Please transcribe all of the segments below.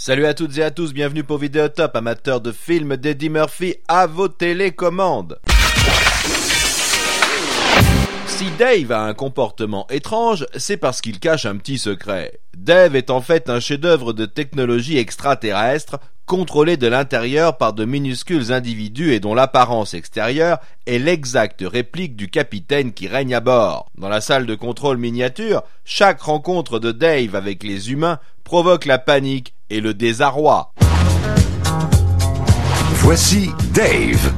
Salut à toutes et à tous, bienvenue pour Vidéotop, amateurs de films d'Eddie Murphy à vos télécommandes. Si Dave a un comportement étrange, c'est parce qu'il cache un petit secret. Dave est en fait un chef-d'œuvre de technologie extraterrestre, contrôlé de l'intérieur par de minuscules individus et dont l'apparence extérieure est l'exacte réplique du capitaine qui règne à bord. Dans la salle de contrôle miniature, chaque rencontre de Dave avec les humains provoque la panique et le désarroi. Voici Dave.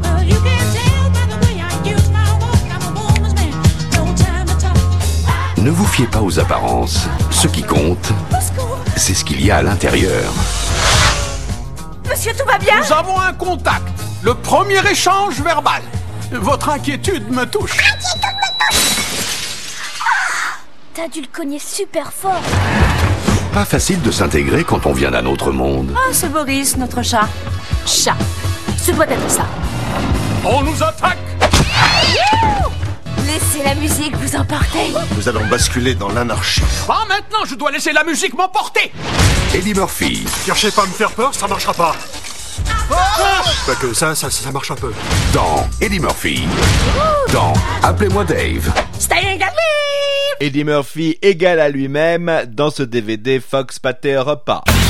Ne vous fiez pas aux apparences. Ce qui compte, c'est ce qu'il y a à l'intérieur. Monsieur, tout va bien? Nous avons un contact. Le premier échange verbal. Votre inquiétude me touche. T'as dû le cogner super fort. Pas facile de s'intégrer quand on vient d'un autre monde. Ah, c'est Boris, notre chat. Chat. Ce doit être ça. On nous attaque. Laissez la musique vous emporter. Nous allons basculer dans l'anarchie. Ah, maintenant, je dois laisser la musique m'emporter. Eddie Murphy, Cherchez pas à me faire peur, ça marchera pas. Pas que ça marche un peu. dans Eddie Murphy, dans Appelez-moi Dave. Staying at me. Eddie Murphy égal à lui-même dans ce DVD Fox Pâté Repas.